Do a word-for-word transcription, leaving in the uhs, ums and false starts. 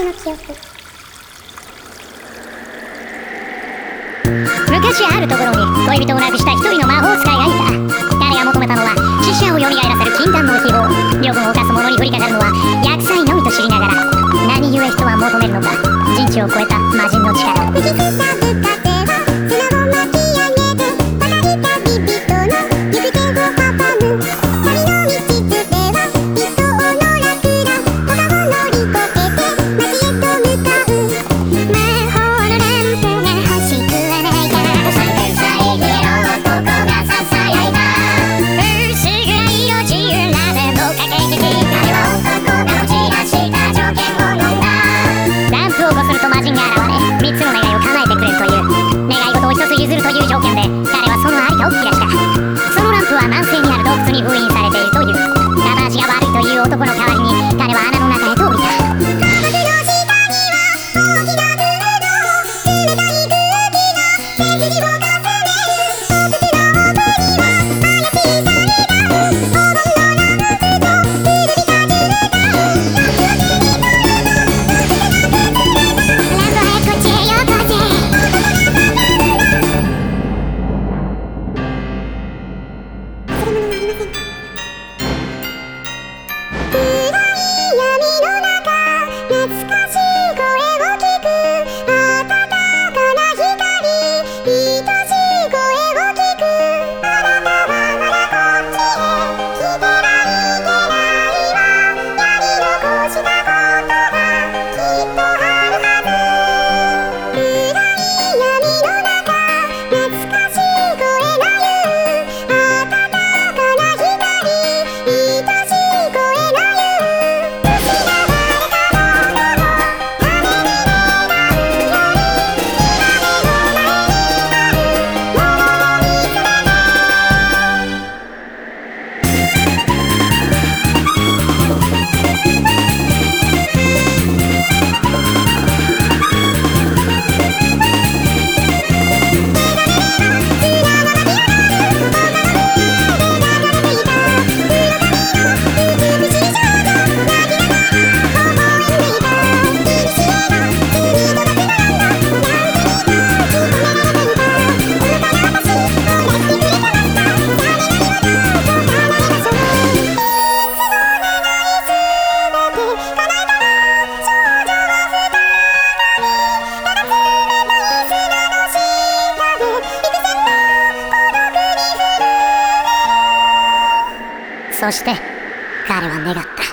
の記憶。 昔あるところに恋人を亡くした一人の魔法使いがいた。彼が求めたのは死者を蘇らせる禁断の秘宝。両軍を犯す者に降りかかるのは厄災のみと知りながら、何故人は求めるのか人知を超えた魔人の力。 吹きすさぶ風は砂を巻き上げて、バカい旅人の行く手を阻む。旅の道つでは理想の楽な丘を乗り越えて街へと向かう。魔法のランプが欲しくはないか。 三天才ヒーロー男がささやいた薄暗いよ自由な目の駆け引き。彼は男が打ち出した条件を飲んだ。ランプをこすると魔人が現れ、三つの願いを叶えてくれるという。願い事を一つ譲るという条件で彼はそのありかを聞き出した。そのランプは南西にある洞窟に封印されているという。片足が悪いという男の代わりに彼は穴の中へと降りた。 僕の下には大きなブルドー、冷たい空気が背筋をかすめる。洞窟の奥には怪しいサイダー、黄金のランプと古びた絨毯。夜明けに来るのランドへこっちへよこせ。 忘れ物はありませんか。暗い闇の中、懐かしい声を聞く。温かな光、愛しい声を聞く。あなたはまだこっちへ来てないけないわ。やり残したことがきっとあるはず。暗い闇の中、懐かしい声が言う。温かな光、愛しい声が言う。失われたもののために願うより、今目の前にあるものを見つめそして彼は願った。